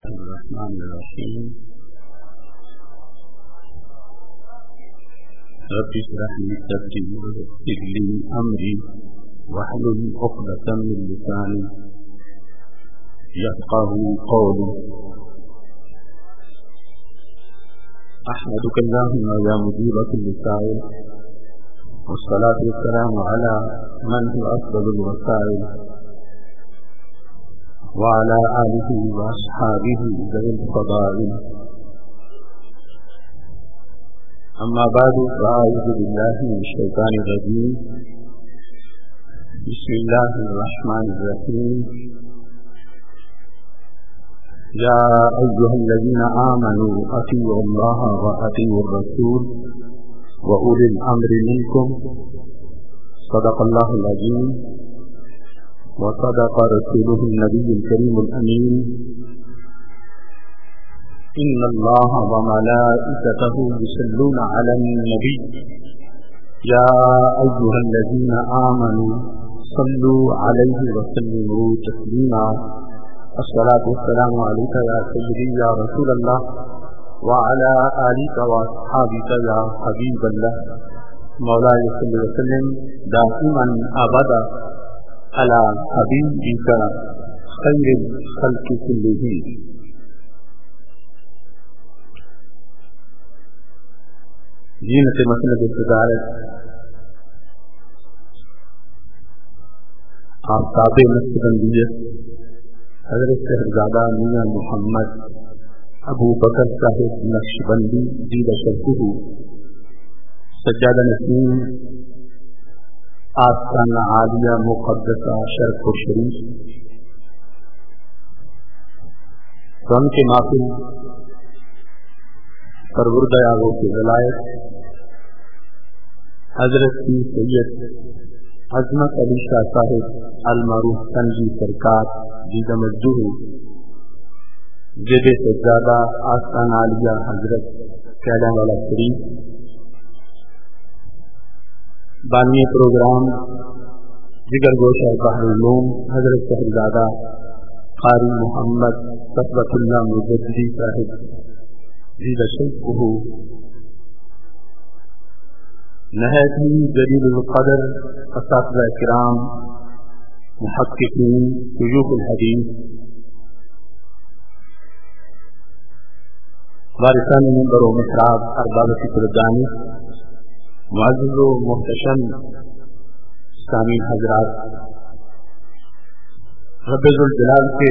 الرحمن الرحيم رب اشرح لي صدري ويسر لي أمري واحلل عقدة من لساني يفقهوا قولي. أحمدك اللهم يا مجيب كل سائل، والصلاة والسلام على من هو أفضل الوسائل وعلى آله وأصحابه ذوي الفضائل. أما بعد، فأعوذ بالله من الشيطان الرجيم. بسم الله الرحمن الرحيم. يا أيها الذين آمنوا أطيعوا الله وأطيعوا الرسول وأولي الأمر منكم. صدق الله العظيم وصدق رسوله النبي الكريم الأمين. إن الله وملائكته يصلون على النبي يا أيها الذين آمنوا صلوا عليه وسلموا تسليما. الصلاة والسلام عليك يا سيدي يا رسول الله وعلى آلك وأصحابك يا حبيب الله. مولاي صل وسلم دائما أبدا على حبيبك خير الخلق كلهم. زینت مسند صدارت آفتاب مستقبلیت حضرت صاحبزادہ میاں محمد ابو بکر صاحب نقشبندی زید شرفہ سجادہ نسیم آستانہ عالیہ مقدسہ شرف و شریف رن کے محفل پروردہ آگو کے ولایت حضرت کی سید عظمت علی شاہ صاحب المعروف تنجی سرکار جیدہ مجدور جد سجادہ آستانہ عالیہ حضرت کیڈا والا شریف بانی پروگرام جگر گوشہ بحر العلوم حضرت صاحبزادہ قاری محمد صفوت اللہ مجددی صاحب زیدہ شرفہ نہایت ہی جلیل القدر اساتذہ کرام محققین شیوخ الحدیث وارثان منبر و محراب ارباب فکر دانش معزز و محتشم سامعین حضرات، رب ذوالجلال کے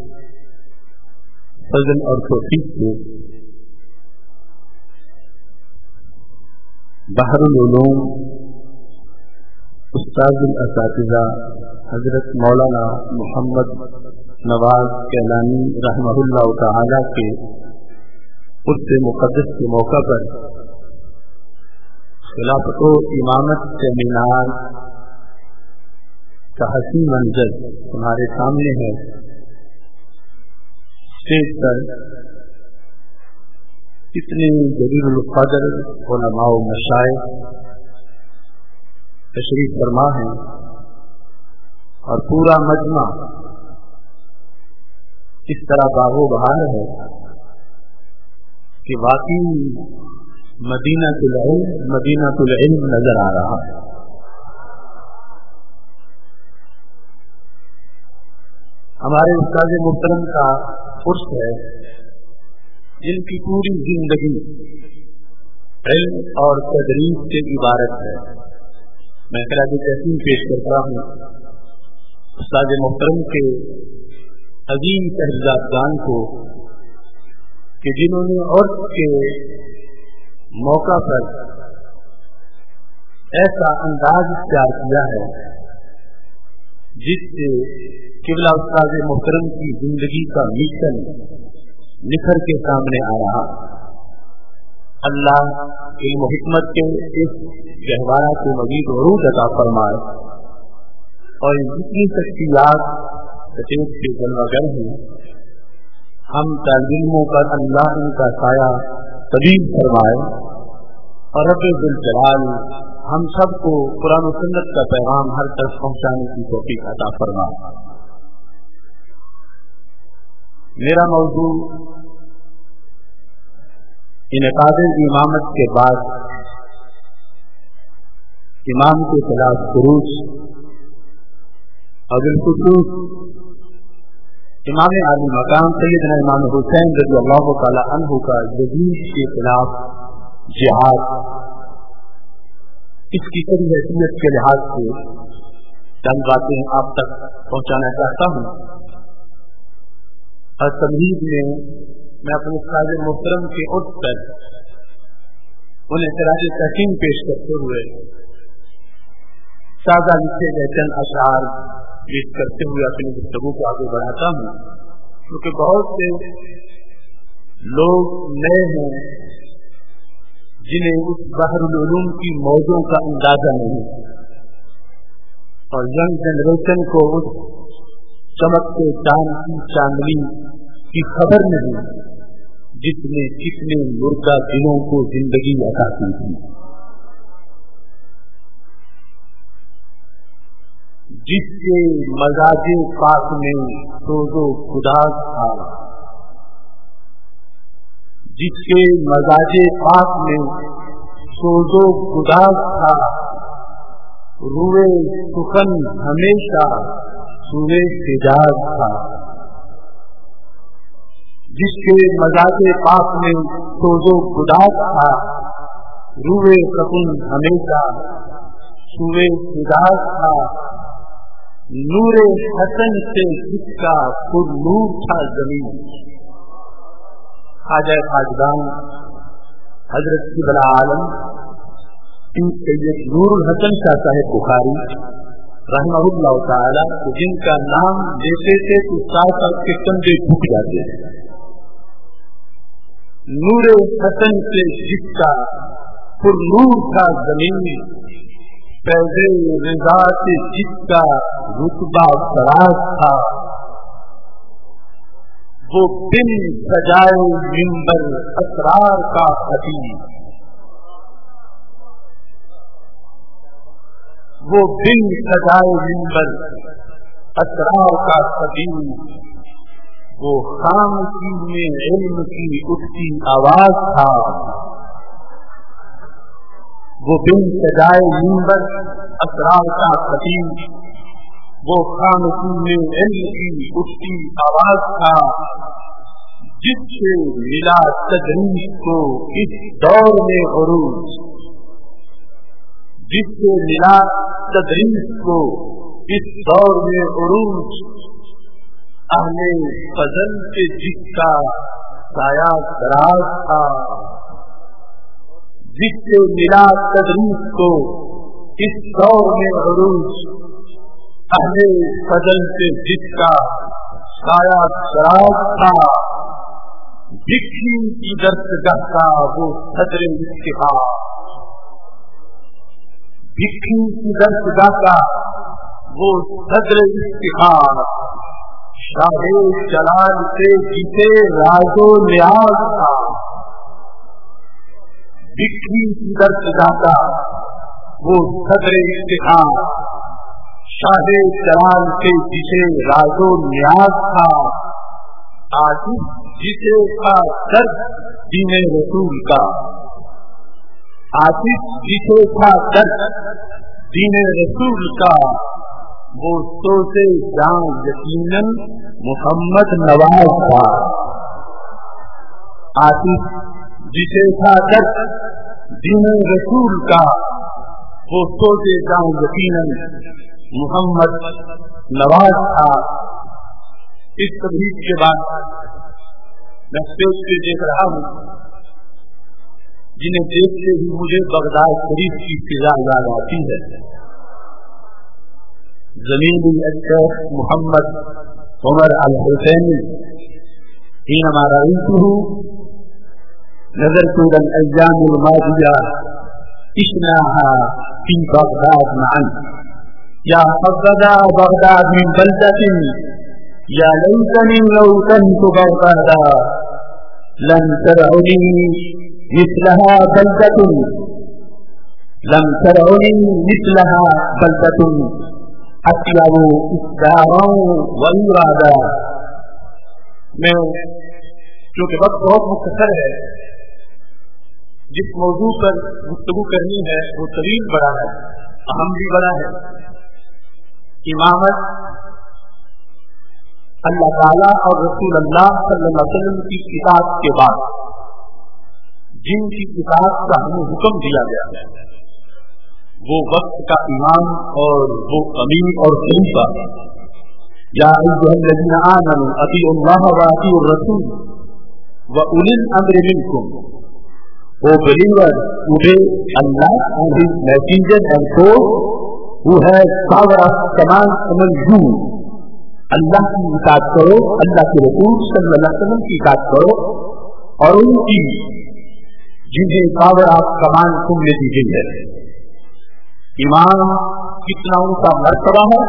فضل اور توفیق سے بحر العلوم استاذ الاساتذہ حضرت مولانا محمد نواز کیلانی رحمہ اللہ تعالی کے عرس مقدس کے موقع پر خلافت و امامت سیمینار کا حسین منظر تمہارے سامنے ہے. اسٹیج پر اتنے جلیل القدر علماء و مشائخ تشریف فرما ہیں اور پورا مجمع اس طرح باغ و بہار ہے کہ واقعی مدینہ العلم نظر آ رہا ہے. ہمارے استاد محترم کا عرس ہے جن کی پوری زندگی علم اور تدریس سے عبارت ہے. میں خراج تحسین پیش کرتا ہوں استاد محترم کے عظیم صاحبزادگان کو کہ جنہوں نے عرس کے موقع پر ایسا انداز اختیار کیا ہے جس سے قبلہ استاد محترم کی زندگی کا مشن نکھر کے سامنے آ رہا. اللہ علم و حکمت کے اس گہوارہ کو مزید عروج عطا فرمائے اور جتنی شخصیات سچیت کے جلوگر ہیں ہم طالب علموں پر اللہ ان کا سایہ طویل فرمائے اور رب ذوالجلال ہم سب کو قرآن و سنت کا پیغام ہر طرف پہنچانے کی توفیق عطا فرمائے. میرا موضوع انعقاد امامت کے بعد امام کے خلاف خروج اور بالخصوص امام عالی مقام سیدنا امام حسین رضی اللہ تعالی عنہ کا یزید کے خلاف جہاد، اس کی کڑی حیثیت کے لحاظ سے چند باتیں آپ تک پہنچانا چاہتا ہوں۔ اور تمہید میں اپنے ساز محترم کے اٹھ کر انہیں خراج تحسین پیش کرتے ہوئے سادہ لکھے گئے چند اشعار پیش کرتے ہوئے اپنی گفتگو کو آگے بڑھاتا ہوں، کیونکہ بہت سے لوگ نئے ہیں جنہیں اس بحر العلوم کی موضوع کا اندازہ نہیں، اور ینگ جنریشن کو اس چمکتے چاند کی چاندنی کی خبر نہیں جس نے کتنے مردہ دلوں کو زندگی عطا کی تھی، جس کے مزاج پاک میں سوز و گداز تھا، جس کے مزاج پاک میں سوز و گداز تھا، روئے سخن ہمیشہ سوئے حجاز تھا، جس کے مزاج پاک میں سوز و گداز تھا، روئے سخن ہمیشہ سوئے حجاز تھا، نور حسن سے جس کا پر نور تھا زمین، خواجہ خواجگان حضرت قبلہ عالم سید نور الحسن شاہ صاحب بخاری رحمہ اللہ تعالی، جن کا نام لیتے تھے تو ساتھ ساتھ کے کندھے جھک جاتے ہیں۔ نور حسن سے جس کا پر نور تھا زمین، فیض رضا سے جس کا رتبہ فراز تھا، وہ بن سجائے منبر اسرار کا خطیب، وہ بن سجائے منبر اسرار کا خطیب، وہ خاموشی میں علم کی اٹھتی آواز تھا، وہ بن سجائے منبر اسرار کا خطیب، وہ خاموشی میں علم کی اٹھتی آواز تھا، جس سے ملا تدریس کو اس دور میں عروج، جس سے ملا تدریس کو اس دور میں عروج، اہل فضل سے جس کا سایہ دراز تھا، جس سے ملا تدریس کو اس دور میں عروج، اہل فضل سے جس کا سایہ دراز تھا، بکھی کی درسگاہ کا وہ صدر افتخار، بکھی کی درسگاہ کا وہ صدر افتخار، شاہ جلال سے جسے راز و نیاز تھا، بکھی کی درسگاہ کا وہ صدر افتخار، شاہ جلال سے جسے راز و نیاز تھا، عاجز جسے تھا درد دین رسول کا، عاجز جسے تھا درد دین رسول کا، وہ سوزے جان یقیناً محمد نواز تھا، عاجز جسے تھا درد دین رسول کا، وہ سوزے جان یقیناً محمد نواز تھا۔ اس تبلیغ کے بعد میں اسٹیج پہ دیکھ رہا ہوں، جنہیں دیکھتے ہی مجھے بغداد شریف کی فضا یاد آتی ہے۔ زمین الشیخ محمد عمر الحسینی حینما رأیته نظرت إلى الأيام الماضية عشناها في بغداد معا، يا حبذا بغداد من بلدة يا ليتني لو كنت بغدادا، لم ترعني مثلها بلدة، لم ترعني مثلها بلدة أطيب إصدارا وإرادا، میں چونکہ وقت بہت مختصر ہے، جس موضوع پر گفتگو کرنی ہے وہ طویل بڑا ہے، اہم بھی بڑا ہے۔ امامت اللہ تعالیٰ اور رسول اللہ صلی اللہ علیہ وسلم کی اطاعت کے بعد جن کی اطاعت کا ہمیں حکم دیا گیا ہے وہ وقت کا امام اور وہ امین اور خلیفہ۔ یا ایھا الذین آمنوا اطیعوا اللہ واطیعوا الرسول واولی الامر منکم۔ O believers, obey Allah and His messenger and those who have power of command among you۔ اللہ کی اطاعت کرو، اللہ کے رسول صلی اللہ علیہ وسلم کی اطاعت کرو اور ان کی جنہیں پاور آف کمان تم نے دی گئی ہے۔ امام کتنا ان کا مرتبہ ہے،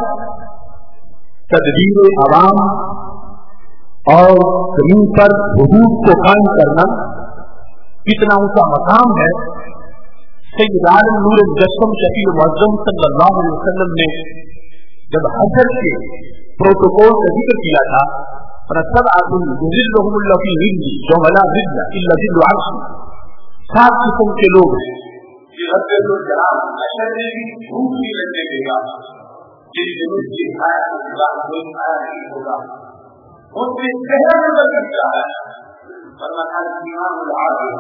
تدبیر عوام اور زمین پر حدود کو قائم کرنا کتنا ان کا مقام ہے۔ سید عالم نور مجسم شفیع معظم صلی اللہ علیہ وسلم نے جب حشر کے پروٹوکول کا ذکر کیا تھا، فَسَبْعَةٌ يُظِلُّهُمُ اللَّهُ فِي ظِلِّهِ يَوْمَ لَا ظِلَّ إِلَّا ظِلُّ عَرْشِهِ۔ 7 قسم کے لوگ ہیں حشر میں بھی دھوپ بھی لگنے دے گا، جن دنوں کی حیات اللہ کوئی آیا نہیں ہوگا، ان میں شہر نظر کرتا ہے۔ فرمایا امام العالم،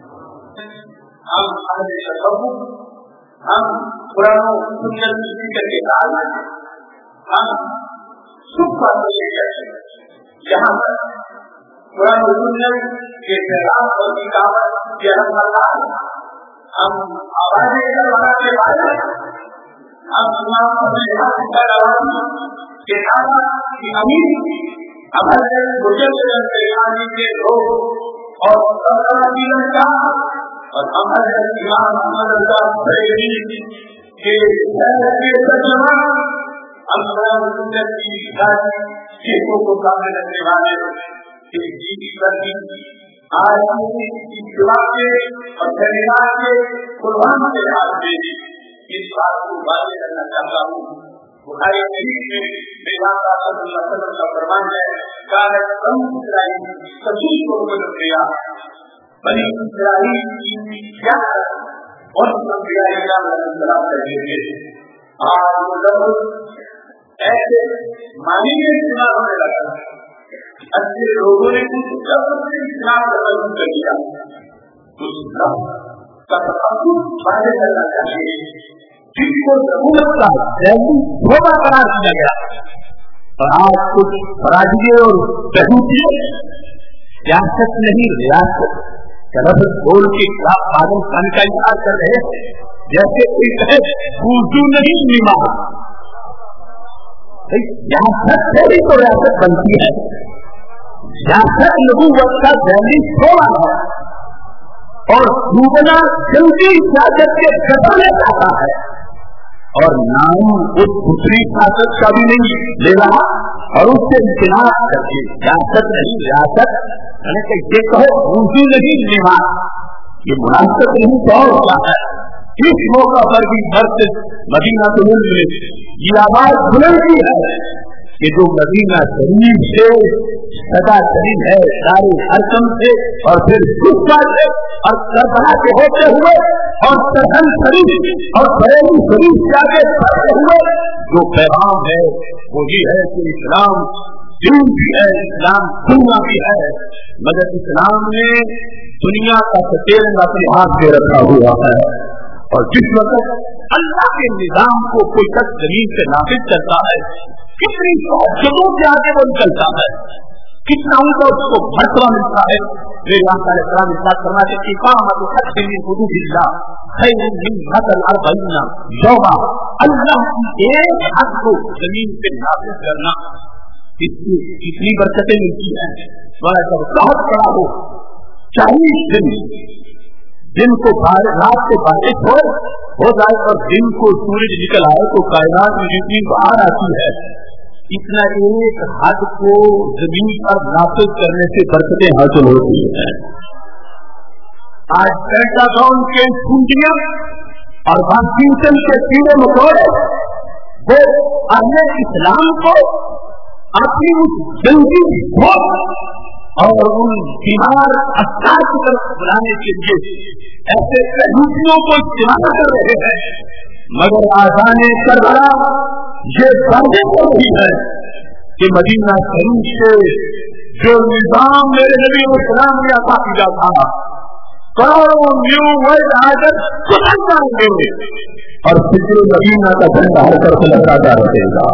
ہم اہل تصوف، ہم قرآن و سنت کی فکر کے عالم، ہم صبح سے لے کر یہاں تک قرآن و سنت کے پیغام اور کتابت کے اللہ، ہم آوازیں کروانا کے بعد ہم امام کے کی امین ہمارے مجھے کے لوگ اور ہمارے امام محمد اللہ کے چیزوں کو سامنے رکھنے والے آج اور شریعت کے قربان کے لحاظ سے اس بات کو واضح کرنا چاہتا ہوں۔ بخاری شریف میں میرا صلی اللہ علیہ وسلم کا فرمان ہے، کانت بنو اسرائیل سبھی کو کیا بنی اسرائیل کی کیا اور انبیاء کرام علیہ السلام کا ذکر۔ آج وہ لفظ ایسے معنی میں استعمال ہونے لگا، اچھے لوگوں نے کچھ لفظ سے اسلام کا قبول کر لیا، کچھ لفظ کا تقدس واضح کرنا چاہیے جن کو ضرورت کا دھوکہ قرار دیا گیا۔ اور آج کچھ فراڈی اور بہوٹی سیاست نہیں ریاست کا لفظ بول کے پاگل خان کا انکار کر رہے ہیں، جیسے کوئی کہے اردو نہیں نیما۔ سیاست سے ہی تو ریاست بنتی ہے، سیاست نبوت کا ذہنی تھوڑا ہے اور ڈوبنا جلدی سیاست کے گھٹانے جاتا ہے، اور نام اس دوسری سیاست کا بھی نہیں لے رہا اور اس سے امتناع کر کے سیاست نہیں ریاست، یعنی کہ یہ کہو اردو نہیں نیما، یہ مناسب نہیں تو اور ہوتا ہے۔ اس موقع پر بھی مسجد مدینہ طلوع میں یہ آواز بلندی ہے کہ جو مدینہ شریف سے سدا شریف ہے سارے حرکم سے اور پھر گفا سے اور کربلا کے ہوتے ہوئے اور سرحن شریف اور بریلی شریف سے آگے بڑھتے ہوئے جو پیغام ہے وہ یہ ہے کہ اسلام دین بھی ہے، اسلام دنیا بھی ہے، مگر اسلام نے دنیا کا سٹیرنگ اپنے ہاتھ میں رکھا ہوا ہے۔ اور جس وقت اللہ کے نظام کو کوئی شخص زمین سے نافذ کرتا ہے، کتنی جگہوں سے آگے وہ نکلتا ہے، کتنا ان کا اس کو مرتبہ ملتا ہے۔ میرے آقا علیہ السلام ارشاد فرماتے ہیں کہ اقامۃ الحج من حدود اللہ خیر من قتل 40 یوما، اللہ کی ایک حد کو زمین سے نافذ کرنا اس کی کتنی برکتیں ملتی ہیں۔ جب بہت بڑا ہو 40 دن کو رات سے بارش ہو جائے اور دن کو سورج نکل آئے تو کائنات میں جتنی باہر آتی ہے، اتنا ایک حد کو زمین پر نافذ کرنے سے برکتیں حاصل ہوتی ہیں۔ آج پینٹاگون کے چونٹیاں اور واشنگٹن کے کیڑے مکوڑے وہ اہل اسلام کو اپنی اس جنگی اور ان بیمار افراد کی طرف بلانے کے لیے ایسے کہوتیوں کو استعمال کر رہے ہیں، مگر آزان کربلا یہ واضح ہو رہی ہے کہ مدینہ شریف سے جو نظام میرے نبی علیہ السلام نے عطا کیا تھا، کروڑوں نیو ورلڈ آرڈر ختم کریں گے اور فکر مدینہ کا جھنڈا ہر طرف لگاتا رہے گا۔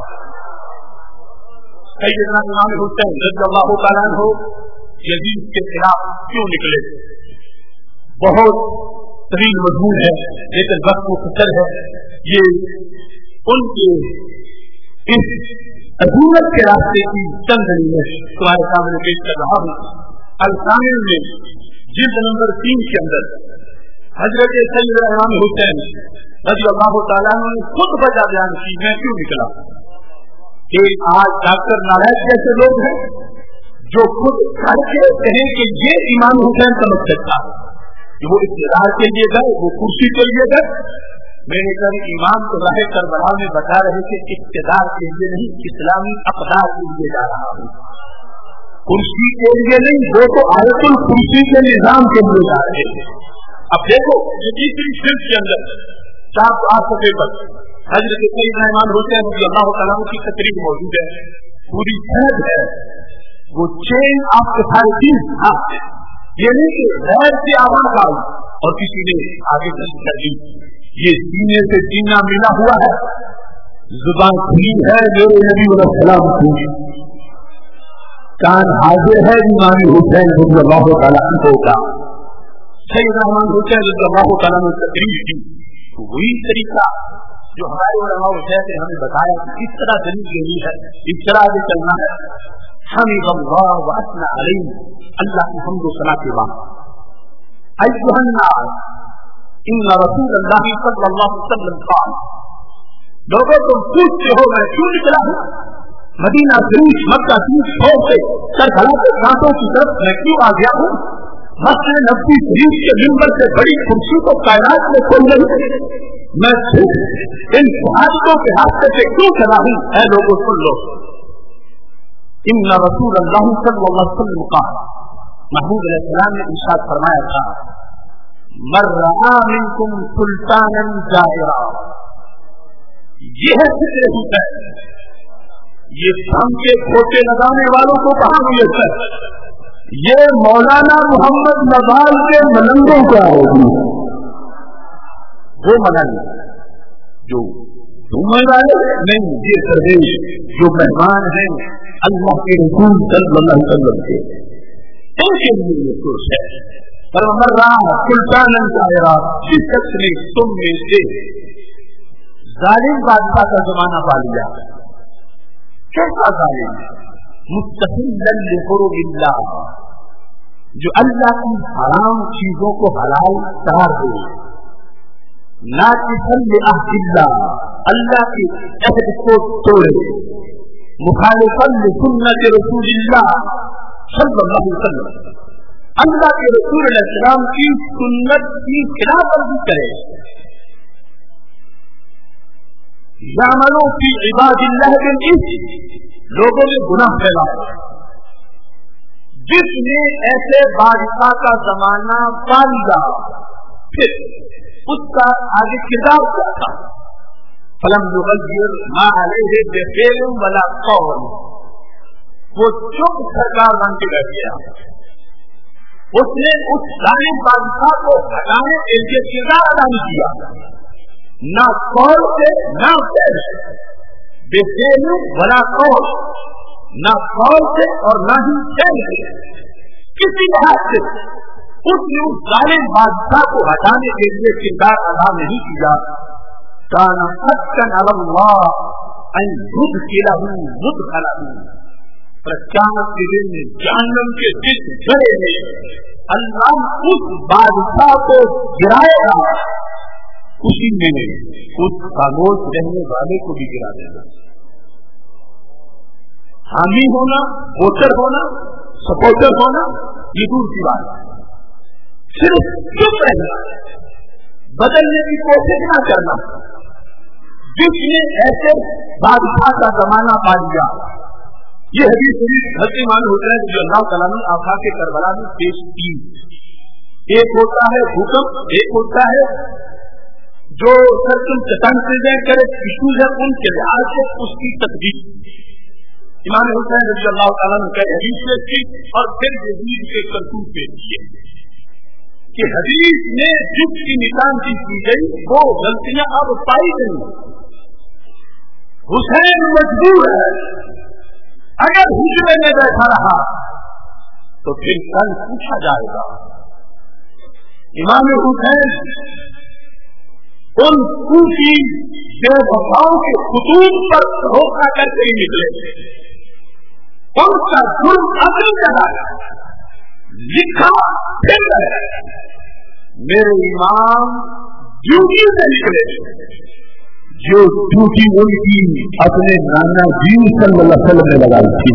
سیدنا امام حسین رضی اللہ تعالیٰ عنہ یزید کے خلاف کیوں نکلے؟ بہت طویل مضمون ہے لیکن وقت مختصر ہے۔ یہ ان کے اس عظمت کے راستے کی چند دلیلیں تمہارے سامنے پیش کر رہا ہوں۔ الکامل میں جلد نمبر 3 کے اندر حضرت سیدنا امام حسین رضی اللہ تعالیٰ عنہ نے خود وجہ بیان کی میں کیوں نکلا۔ کہ آج ڈاکٹر نارائن جیسے لوگ ہیں جو خود کر کے کہیں کہ یہ امام حسین کا مقصد تھا کہ وہ اقتدار کے لیے گئے، وہ کرسی کے لیے گئے۔ میرے گھر امام تو راہ کربلا میں بتا رہے کہ اقتدار کے لیے نہیں، اسلامی اقدار کے لیے جا رہا ہوں، کرسی کے لیے نہیں، وہ تو آیت الکرسی کے نظام کے لیے جا رہے ہیں۔ اب دیکھو یہ تیسری صنف کے اندر 4 صفحے پر حضرت سیدنا امام حسین رضی اللہ تعالیٰ کی تقریر موجود ہے، پوری سند ہے، وہ چین آف اتھارٹیز تھا، یہ نہیں کہ غیر سے آواز آئی اور کسی نے آگے نہیں کر دی، یہ سینے سے سینہ ملا ہوا ہے، زبان کھلی ہے میرے نبی علیہ السلام کی، کان حاضر ہے امام حسین رضی اللہ تعالیٰ عنہ کا۔ سیدنا امام حسین رضی اللہ تعالیٰ نے تقریر کی، وہی طریقہ جو ہمارے علماء شیخ نے ہمیں بتایا کہ کس طرح دلیل دینی ہے، اس طرح سے چلنا ہے۔ حمد اللہ واثنى علیہ، اللہ کی حمد و ثنا کے بعد ایھا الناس ان رسول اللہ صلی اللہ علیہ وسلم قال، لوگوں تم پوچھتے ہو میں کیوں نکلا ہوں، مدینہ شریف مکہ شریف چھوڑ کے کربلا کے گھاٹوں کی طرف میں کیوں آ گیا ہوں، مسجد نبوی شریف کے منبر سے بڑی کرسی کو کائنات میں کھول رہی ہے، میں صرف ان شہادتوں کے راستے سے کیوں چلا ہوں۔ اے لوگوں سن لو، ان رسول اللہ صلی اللہ علیہ وسلم قال، محمود علیہ السلام نے ارشاد فرمایا تھا، من رأى منکم سلطانا جائرا، یہ ہے فکر حسین، یہ ہم کے کھوٹے لگانے والوں کو کہاں ملتا ہے، یہ مولانا محمد نوال کے ملنگوں کا ہوگی، وہ ملنگ جو گھومنے والے نہیں، یہ درویش جو مہمان ہیں اللہ کے رسول صلی اللہ علیہ وسلم کے، ان کے لیے یہ خوش ہے۔ فرمایا سلطان جائرا، جس شخص نے تم میں سے ظالم بادشاہ کا زمانہ پا لیا، کیسا ظالم، مستحلا لحروم اللہ، جو اللہ کی حرام چیزوں کو حلال قرار دے، ناقصا لعہد اللہ، اللہ کے عہد کو توڑے، مخالفا لسنت رسول اللہ صلی اللہ علیہ وسلم، اللہ کے رسول علیہ السلام کی سنت کی خلاف ورزی کرے، یعملوا فی عباد اللہ بالاسم، لوگوں میں گناہ پھیلاؤ، جس نے ایسے بادشاہ کا زمانہ پا لیا، پھر اس کا آگے کردار کیا تھا، فلم یغیر ما علیہ بفعل ولا قول، وہ چپ سرکار بن کے بیٹھ گیا، اس نے اس ظالم بادشاہ کو ہٹانے کے لیے کردار ادا نہیں کیا، نہ قول سے نہ فعل سے، بفعل ولا قول، نہ قول سے اور نہ ہی فعل سے، کسی لحاظ سے اس نے اس ظالم بادشاہ کو ہٹانے کے لیے کردار ادا نہیں کیا، کان حقا علی اللہ ان یدخلہ مدخلہ، قیامت کے دن میں جہنم کے جس گڑھے میں اللہ اس بادشاہ کو گرائے گا، اسی میں اس خاموش رہنے والے کو بھی گرا دینا۔ حامی ہونا، ووٹر ہونا، سپورٹر ہونا یہ دور کی بات ہے، صرف چپ رہنا، بدلنے کی کوشش نہ کرنا۔ جس نے ایسے بادشاہ کا زمانہ پا لیا، یہ حدیث حضرت امام حسین رضی اللہ تعالیٰ عنہ آقا کے کربلا میں پیش کی. ایک ہوتا ہے حکم، ایک ہوتا ہے جو کرے ایشوز ہے ان کے لحاظ سے اس کی تطبیق. امام حسین رضی اللہ تعالیٰ عنہ کا حدیث پیش کی اور پھر یزید کے کرتوت پیش کیے کہ حدیث میں جس کی نشاندہی کی گئی وہ غلطیاں اب پائی گئی. حسین مجبور ہے، اگر حجرے میں بیٹھا رہا تو پھر کل پوچھا جائے گا. امام حسین ان صوفی بے وفاؤں کے خطوط پر روکا کر کے نکلے. ان کا ظلم اپنی جگہ لکھا پھر ہے. میرے امام ڈیوٹی سے نکلے جو ڈیوٹی ان کی اپنے نانا جی صلی اللہ علیہ وسلم نے لگائی تھی.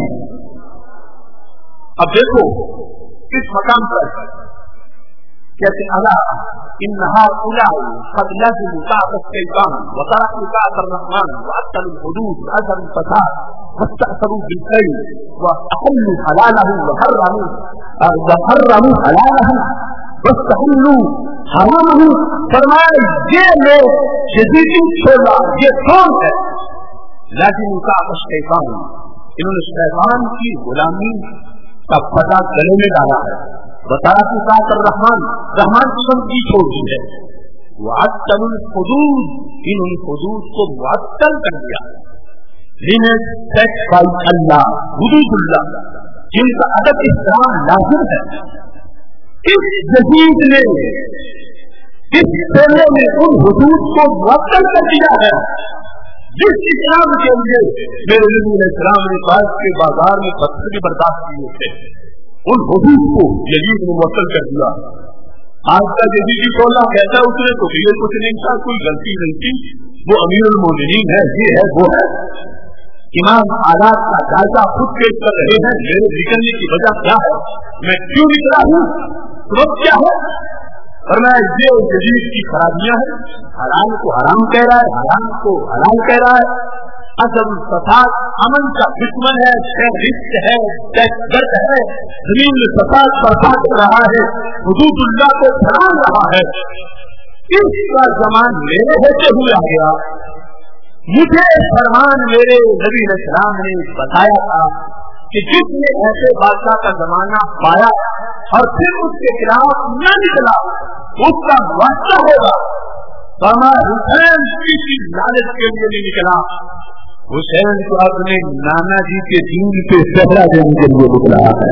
اب دیکھو اس مقام پر کہتے اللہ انہا اولئک قد لزموا طاعة الشیطان وتركوا طاعة الرحمن وأبطلوا الحدود وأظهروا الفساد واستأثروا بالخير وأحلوا حلاله وحرموا حلاله واستحلوا حرامه. فرمایا یہ لوگ یزیدی چھوڑا، یہ کون ہے؟ لازموا طاعة الشیطان، انہوں نے شیطان کی غلامی کا پتہ گلے میں ڈالا ہے. وتركوا طاعة الرحمن، رحمان کی بندگی چھوڑ دی ہے. وأبطلوا الحدود، انہوں نے حدود کو معطل کر دیا. اللہ حدود اللہ جن کا ادب احترام لازم ہے. اس یزید نے اس پہلے میں ان حدود کو معطل کر دیا ہے جس اسلام کے لیے میرے نبی علیہ السلام نے باعث کے بازار میں پتھر بھی برداشت کیے تھے. ان حدود کو یزید نے معطل کر دیا. آج کا یزیدی بولا کہتا اس نے تو یہ کچھ نہیں تھا، کوئی غلطی نہیں تھی، وہ امیر المومنین ہے، یہ ہے وہ ہے. امام حالات کا جائزہ خود پیش کر رہے ہیں. میرے نکلنے کی وجہ کیا ہے، میں کیوں نکلا ہوں، سبب کیا ہے؟ فرمایا یہ یزید کی خرابیاں ہیں. حرام کو حرام کہہ رہا ہے، حرام کو حلال کہہ رہا ہے. اصل فساد امن کا دشمن ہے، ٹیررسٹ ہے، دہشتگرد ہے، زمین میں فساد برپا کر رہا ہے، حدود اللہ کو پھیلا رہا ہے. اس کا زمان میرے ہوتے ہوئے آ گیا. مجھے فرمان میرے نبی علیہ السلام نے بتایا تھا کہ جس نے ایسے بادشاہ کا زمانہ پایا اور پھر اس کے خلاف نہ نکلا اس کا واسطہ ہوگا. حسین کسی لالچ کے لیے نہیں نکلا، حسین کو اپنے نانا جی کے دین پہ پہلا دینے کے لیے نکلا ہے.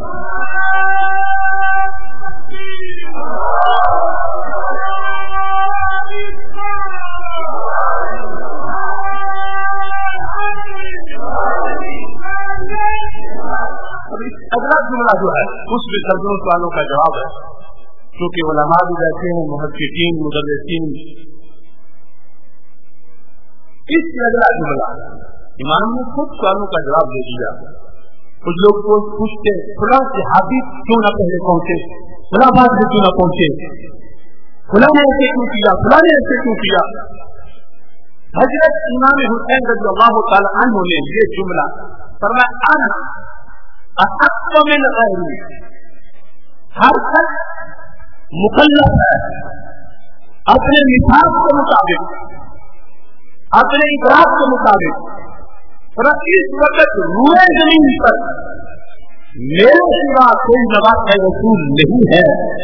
اگلا جملہ جو ہے اس میں درجنوں سوالوں کا جواب ہے، کیونکہ علماء بھی رہتے ہیں، محققین، مدرسین. اس سے اگلا جملہ امام نے خود سوالوں کا جواب دے دیا. کچھ لوگ کو پوچھتے فلاں صحابی کیوں نہ پہلے پہنچے، فلاں بعد میں کیوں نہ پہنچے، فلاں نے ایسے کیوں کیا، فلاں نے ایسے کیوں کیا. حضرت امام حسین رضی اللہ تعالی عنہ نے یہ جملہ فرمایا انا احق من غیری، ہر شخص مکلف ہے اپنے نصاب کے مطابق، اپنے ادراک کے مطابق. اور اس وقت روئے زمین پر میرے سوا کوئی نواز رسول نہیں ہے.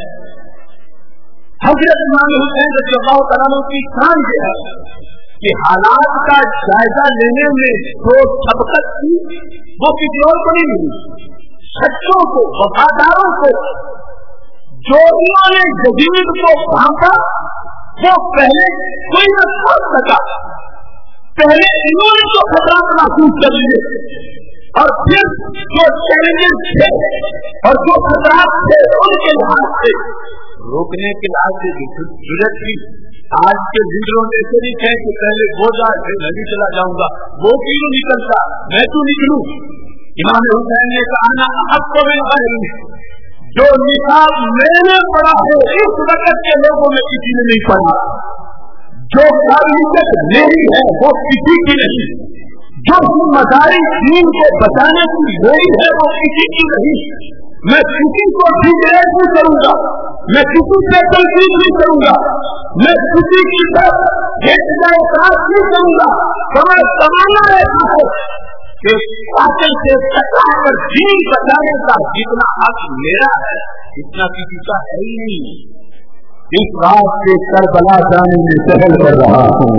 حضرت امام حسین رضی اللہ تعالیٰ عنہ کی شان یہ ہے کہ حالات کا جائزہ لینے میں جو سبقت تھی وہ کسی اور کو نہیں ملی. سچوں کو، وفاداروں کو، جو انہوں نے جدید کو بھانپا وہ پہلے کوئی نہ کر سکا. پہلے انہوں نے جو خطرات محسوس کر لیے اور پھر جو چیلنجز تھے اور جو خطرات تھے ان کے لحاظ سے روکنے کے لحاظ سے ضرورت تھی. آج کے لیڈروں نے ایسے نہیں کہے کہ پہلے وہ جائے پھر میں بھی چلا جاؤں گا، وہ کیوں نکلتا میں تو نکلوں. امام حسین نے کہا نا حق میں غیری، جو نصاب میں نے پڑھا ہے اس وقت کے لوگوں میں کسی نے نہیں پڑھا، جو قابلیت میری ہے وہ کسی کی نہیں، جو ذمہ-داری دین کو بچانے کی میری ہے وہ کسی کی نہیں. میں کسی کو ڈیگریڈ نہیں کروں گا, میں کسی سے تنقید نہیں کروں گا, میں کسی کی طرف اعتراض نہیں کروں گا. ہمیں سمجھنا ایسا ہے کہ قاتل سے ٹکرا کر دین بچانے کا جتنا حق میرا ہے اتنا کسی کا ہے ہی نہیں. اس رات سے کربلا جانے میں سہل کر رہا ہوں,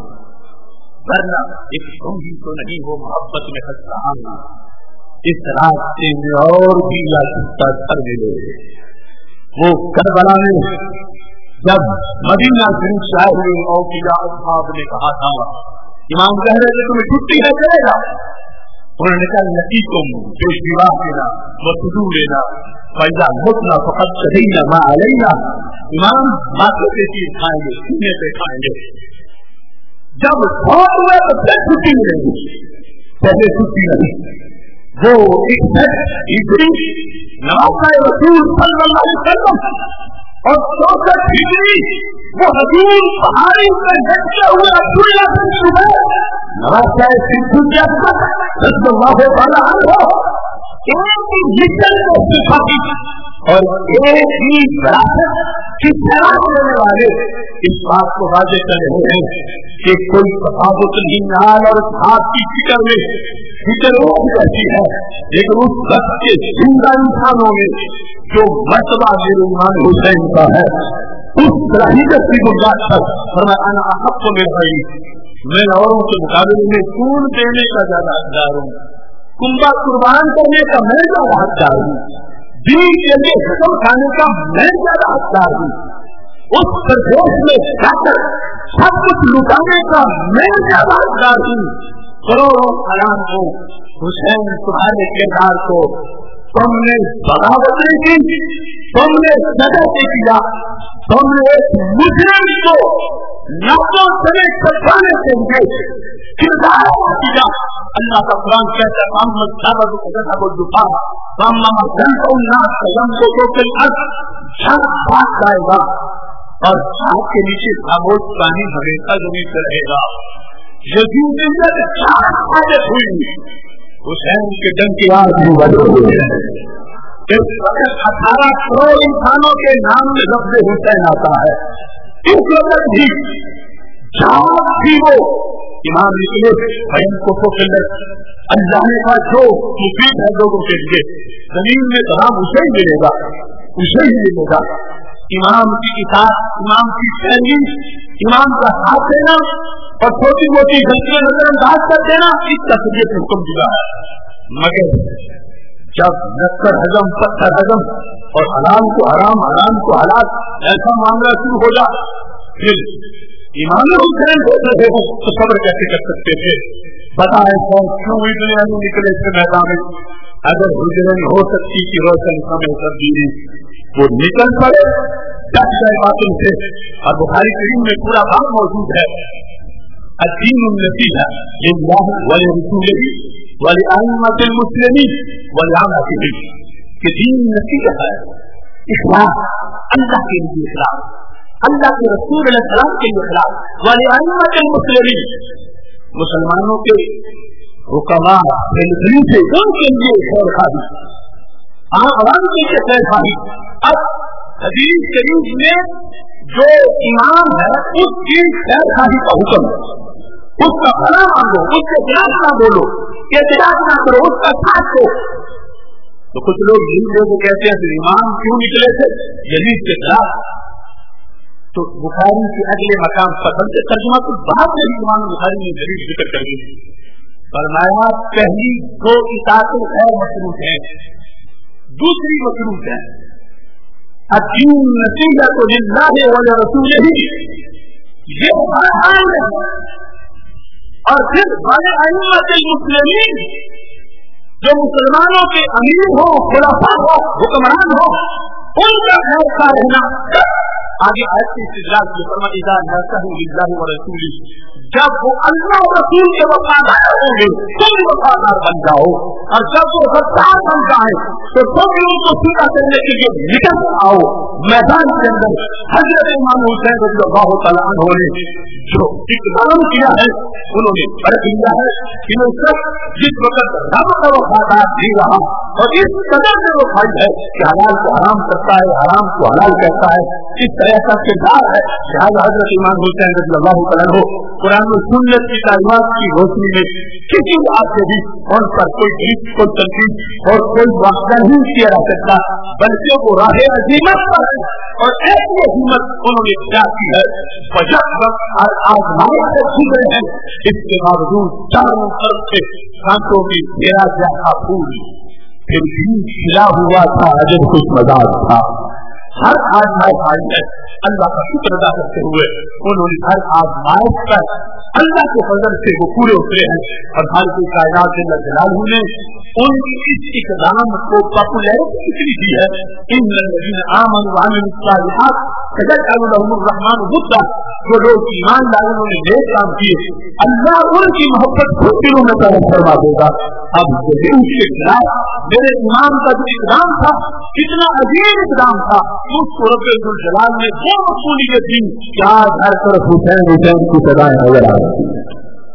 ورنہ ایک تم ہی تو نہیں وہ محبت میں ہنس رہا ہوں. اس راستے میں اور بھی گھر ملے. وہ کربلا میں جب مدینہ شریف شاہد اولیاء اصحاب نے کہا تھا امام کہہ رہے تھے تمہیں چھٹی ہے چلے گا, انہوں نے کہا نتی تم جو شیوا لینا وہ سدو لینا فیضا متنا فقط شہینا ماں علینا. امام ماتھے سے چیز کھائیں گے, سینے پہ کھائیں گے, جب بہت ہوئے تو پھر چھٹی ملے گی, پہلے چھٹی نہیں. وہ ایک ہجری نواز رسول صلی اللہ علیہ وسلم اور 64 ہجری وہ حضور پہاڑی سے لٹکے ہوئے عبداللہ بن زبیر نواز دنیا رضی اللہ تعالیٰ عنہ ایک ہی مشن کو سکھاتی اور ایک ہی وراثت کی خیرات لینے والے اس بات کو واضح کر رہے ہیں کہ کوئی تفاوت نہیں نال اور ہاتھ کی فکر میں فکر وہ رہتی ہے, لیکن اس وقت کے زندہ انسانوں میں جو مرتبہ میرے امام حسین کا ہے اس صلاحیت کی بنیاد پر فرمایا احق میں بھائی میں اوروں کے مقابلے میں خون دینے کا زیادہ حقدار ہوں, کنبا قربان کرنے کا میں زیادہ حقدار ہوں, دین کے لیے قسم کھانے کا میں زیادہ حقدار ہوں, اس پردیش میں جا کر سب کچھ لٹانے کا میں زیادہ حقدار ہوں. کروڑوں حرام کو حسین تمہارے کردار کو تم نے بغاوت نہیں کی, تم نے سزا سے کیا, تم نے ایک مجرم کو نفوں سے چھپانے کے لیے کردار کیا. اللہ کا قرآن کہتا ہے محمد صاحب کو کہتا وہ دفاع محمد جنگ الناس قدم کو تو کے جھاگ بھاگ جائے گا اور جھاگ کے نیچے خاموش پانی ہمیشہ زمین پہ رہے گا. یزید نے چار حاجت ہوئی حسین کے ڈنگ کی آواز میں بجے ہوئے ہیں. اس وقت 18 کروڑ انسانوں کے نام میں لفظ حسین آتا ہے. اس وقت بھی جہاں بھی وہ امام نکلے بہن کو کے اندر اللہ نے کہا جو مفید ہے لوگوں کے لیے زمین میں کام اسے ہی ملے گا, اسے ہی ملے گا. امام کی اطاعت, امام کی تحریر, امام کا ساتھ دینا اور چھوٹی موٹی غلطیاں نظر انداز کر دینا اس تصویر سے حکم دیا ہے. مگر جب نکر ہضم پتھر ہضم اور حرام کو حرام حرام کو حلال ایسا معاملہ شروع ہو جائے پھر امام حسین ہو رہے ہو تو صبر کیسے کر سکتے تھے؟ بتائے کون کیوں ہوئی دنیا میں نکلے اس میدان میں؟ اگر حجرن ہو سکتی کہ روشن سمے تبدیلی وہ نکل پڑے ڈٹ گئے باتوں سے. اور بخاری کریم میں پورا باب موجود ہے الدین النصیحہ للہ ولرسولہ ولأئمۃ المسلمین ولعامتہ کہ دین نصیحت ہے, اخلاص اللہ کے لیے اخلاص, اللہ کے رسول علیہ السلام کے لیے اخلاص, ولأئمۃ المسلمین مسلمانوں کے حکماء سے ان کے لیے خیر خواہی, عوام کے لیے خیر خواہی. اب حدیث شریف میں جو امام ہے اس کی خیر خواہی کا حکم ہے, اس کا بھلا مانگو, اس کے خلاف نہ بولو, اعتراض نہ کرو, اس کا ساتھ دو. تو کچھ لوگ کو کہتے ہیں امام کیوں نکلے تھے یزید کے خلاف؟ تو بخاری کے اگلے مقام پسند سے ترجمہ تو بعد میں امام بخاری نے ضرور ذکر کر دی. فرمایا پہلی دو اطاعتیں غیر مشروط ہیں, دوسری مشروط ہے الدین نصیحت للہ ولرسولہ, یہ فرمان ہے. اور پھر ولأئمۃ المسلمین جو مسلمانوں کے امیر ہو, خلفاء ہو, حکمران ہو, ان کا خیر خواہ رہنا. آگے ایسی استدلال کی فرمایا اذا نصحوا للہ ورسولہ, جب وہ اللہ اور رسول کے وفادار ہوں گے تم وفادار بن جاؤ, اور جب وہ غدار بن جائے تو تم بھی ان کو سیدھا کرنے کے لیے نکل آؤ. मैदान के अंदर हजरत इमाम हुसैन रज़ियल्लाहु तआला अन्हु ने जो इकराम किया है, उन्होंने फर्क लिया है कि वो सब जिस वक्त रब का वफादार जी रहा और इस कदर से वो भाई है कि हलाल को हराम करता है, हराम को हलाल कहता है, इस तरह का किरदार है। लिहाजा हजरत इमाम हुसैन रज़ियल्लाहु तआला अन्हु कुरान और सुन्नत की तालीमात की रोशनी में किसी बात से भी उन पर कोई जीत, कोई तनकीद और कोई वाक़या नहीं किया जा सकता, बल्कि वो राह अज़ीमत पर है और ऐसी अज़ीमत उन्होंने क्या की है, बजट और आजमाइश से गुजरे हैं। इसके बावजूद चारों तरफ से सांसों की घेरा जैसा फूल फिर भी खिला हुआ था, अजब कुछ मजाक था। हर आजमाइश में अल्लाह का शुक्र अदा करते हुए उन्होंने हर आजमाइश पर अल्लाह के फजल से वो पूरे उतरे हैं और हर की कायनात जल्ल जलालहू ने उनकी इस इक़दाम को पॉपुलैरिटी कितनी दी है। इन्नल्लज़ीना आमनू व अमिलुस्सालिहात सयजअलु लहुमुर रहमानु वुद्दा, जो लोग ईमान लाए उन्होंने नेक काम किए, अल्लाह उनकी मोहब्बत खुद दिलों में पैदा फरमा देगा। अब उसके खिलाफ मेरे इमाम का जो इक़दाम था, इतना अजीब इक़दाम था, उसको रब्बुल जलाल ने वो मक़बूलियत दी कि आज हर तरफ हुसैन हुसैन की सदाएं नजर आ रही हैं।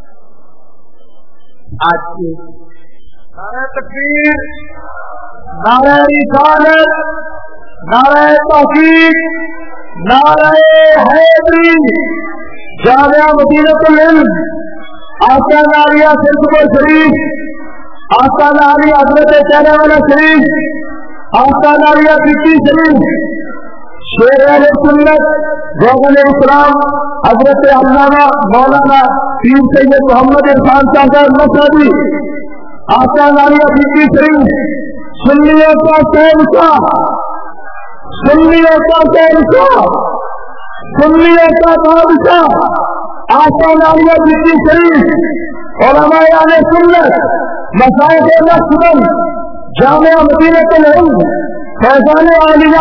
आज के नारे तकबीर, नारे रिसालत, नारे तौहीद, नारे हैदरी, जामिया मदीनतुल इल्म, आस्था नारिया सिलसिला शरीफ, आस्था नारिया हज़रत चेहरा शरीफ, आस्था नारिया बिक्की शरीफ, शेर अहले सुन्नत गौहर इस्लाम हज़रत अल्लामा मौलाना पीर सैयद मोहम्मद इरफान साहब मसदी, आस्था नारिया बिक्की शरीफ, सुन्नियों का शहंशाह, सुन्नियों का शहंशाह, सुन्नियों का बादशाह, आस्था नारिया बिक्की शरीफ, उलमाए अहले सुन्नत, मशाइख़ नक्शबंद, जामिया मदीनतुल इल्म, फैज़ान आलिया,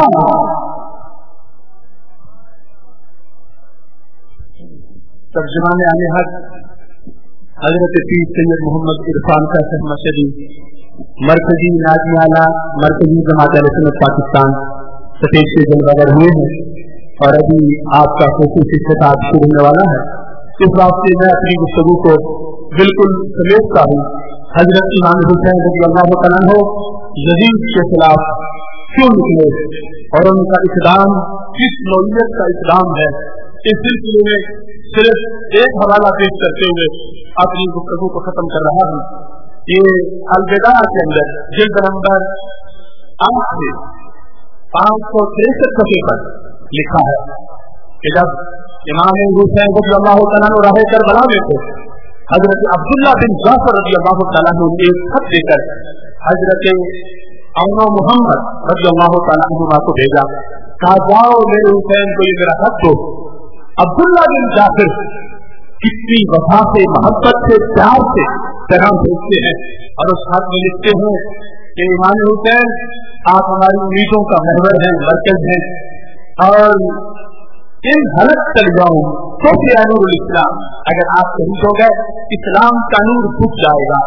तर्जुमान आले हक हजरत पीर सैयद मोहम्मद इरफान साहब मसदी, मरकजी नाज़ियाना मरकजी जमात अहले सुन्नत पाकिस्तान सतेज से जलवागर हुए हैं और अभी आपका खुसूसी खिताब शुरू होने वाला है। इस वास्ते मैं अपनी गुफ्तगू को बिल्कुल समेटता हूँ। हजरत इमाम हुसैन रज़ियल्लाहु तआला अन्हु यजीद के खिलाफ क्यों निकले और उनका इक़दाम किस नौइयत का इक़दाम है, इस सिलसिले में सिर्फ एक हवाला पेश करते हुए अपनी गुफ्तगू को खत्म कर रहा हूँ। ये अलविदा के अंदर जिल्द नंबर 8 से 563 सफ़े पर लिखा है कि जब इमाम हुसैन रज़ियल्लाहु तआला अन्हु राह करबला में थे, हजरत अब्दुल्ला बिन जाफर रज़ियल्लाहु तआला अन्हु ने एक खत देकर हजरत औनो मोहम्मद रज़ियल्लाहु तआला अन्हु को भेजा, कहा जाओ मेरे हुसैन को ये मेरा खत दो। अब्दुल्ला बिन जाफर कितनी वफा से, मोहब्बत से, प्यार से पैगाम भेजते हैं और उस खत में लिखते हैं कि इमाम हुसैन आप हमारी उम्मीदों का महवर हैं, मरकज हैं और इन हलक चल जाऊं तो फिर नूरुल इस्लाम, अगर आप शहीद हो गए इस्लाम का नूर फूट जाएगा।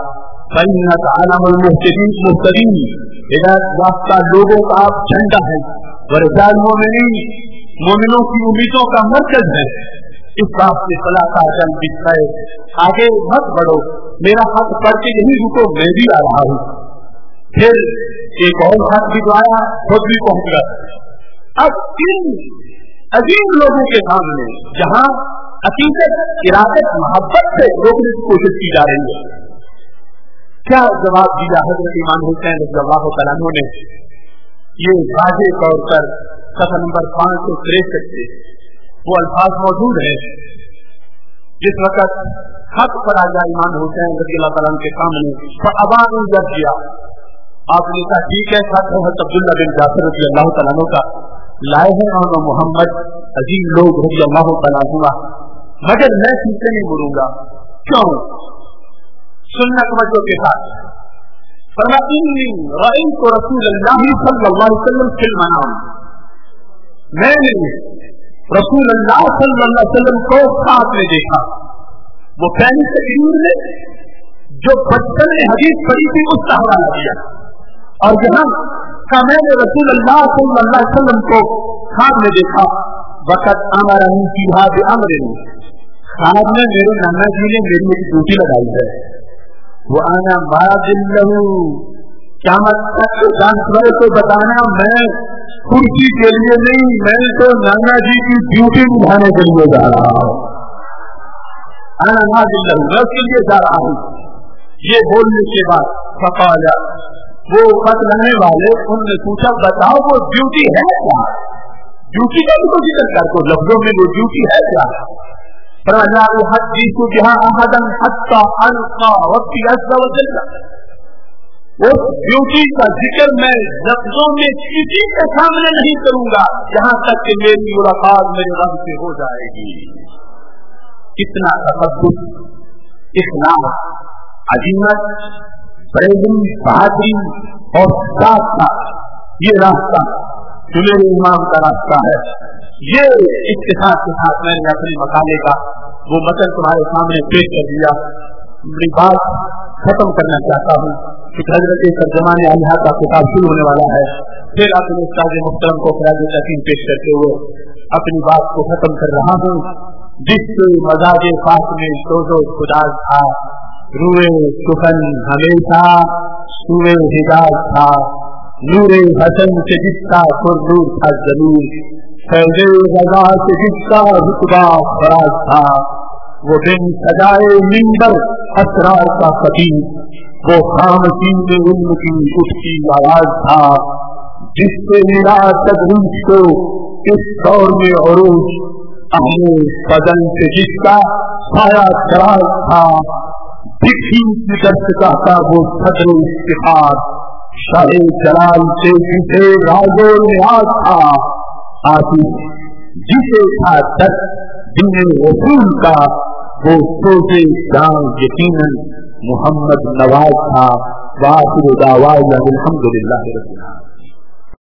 मुहतदीन हिदायत याफ्ता लोगों का आप झंडा है, वरजाल मोमिनीन मोमिनों की उम्मीदों का मरकज है। इस बात से सलाह का जल बिछाए, आगे मत बढ़ो, मेरा हाथ पढ़ के यही रुको, मैं भी आ रहा हूँ। फिर एक और हाथ भी तो आया, खुद भी पहुंच गया। अब इन अजीब लोगों के सामने जहाँ अकीदत, इरादत, मोहब्बत से रोकने की कोशिश की जा रही है, क्या जवाब दिया हजरत इमाम हुसैन रज़ियल्लाहु तआला अन्हु ने? ये वाज़ेह तौर पर सफ़ा नंबर 563 से वो अल्फाज मौजूद है। जिस वक्त खत पढ़ा गया इमाम हुसैन रज़ियल्लाहु तआला अन्हु के सामने अबान जब किया, आपने कहा ठीक है खत है अब्दुल्ला बिन जाफर रज़ियल्लाहु तआला अन्हु का, लाए हैं और मोहम्मद अजीम लोग रज़ियल्लाहु तआला अन्हु, मगर मैं पीछे नहीं मुड़ूंगा। क्यों? सुन्नत तवज्जो के साथ मैंने रसूल अल्लाह सल्लल्लाहु अलैहि वसल्लम को साथ में देखा। वो पहली तकरीर में जो बचपन में हदीस पढ़ी थी उसका हवाला दिया, और जहाँ کہ میں نے رسول اللہ صلی اللہ علیہ وسلم کو خواب میں دیکھا، وقت امرنی فیہا بامر، خواب میں میرے نانا جی نے میری ایک ڈیوٹی لگائی ہے، وانا ماضٍ لہ، قیامت تک جانور کو بتانا میں کرسی کے لیے نہیں، میں تو نانا جی کی ڈیوٹی نبھانے کے لیے جا رہا ہوں، انا ماضٍ لہ، میں اس کے لیے جا رہا ہوں۔ یہ بولنے کے بعد فقال، وہ بتلانے والے ان نے پوچھا بتاؤ وہ ڈیوٹی ہے کیا؟ ڈیوٹی کا بھی کوئی ذکر کر دو، لفظوں میں وہ ڈیوٹی ہے کیا؟ فلا احدث بها احدا حتى القى ربي عز وجل، اس ڈیوٹی کا ذکر میں لفظوں میں کسی کے سامنے نہیں کروں گا جہاں تک کہ میری ملاقات میرے رب سے ہو جائے گی۔ کتنا تقدس، اخلاص، عظمت، بریلوی، بہادری اور ساتھ ساتھ یہ راستہ جو میرے امام کا راستہ ہے، یہ اتفاق کے ساتھ میں نے اپنے مقالے کا وہ متن تمہارے سامنے پیش کر دیا۔ اپنی بات ختم کرنا چاہتا ہوں کہ حضرت ترجمان علیہ کا کتاب شروع ہونے والا ہے، پھر اپنے استاد محترم کو خراج تحسین پیش کرتے ہوئے اپنی بات کو ختم کر رہا ہوں۔ جس مزاج خاص میں سوز و خداز تھا، روئے سخن ہمیشہ سوئے حجاز تھا، نور حسن سے جس کا پر نور تھا ضرور، فیض رضا سے جس کا رتبہ فراز تھا، وہ دن سجائے منبر اسرار کا خطیب، وہ خاموشی میں علم کی اٹھتی آواز تھا، جس سے ملا تدریس کو اس دور میں عروج، اہل بدن سے جس کا سایہ دراز تھا، دکھی کی درس چاہتا وہ صدر افتخار، شاہ جلال سے جسے راز و نیاز تھا، آتش جسے تھا دس دن رسول کا، وہ سوچے جان یقیناً محمد نواز تھا۔ وآخر دعوانا الحمد للہ رب العالمین۔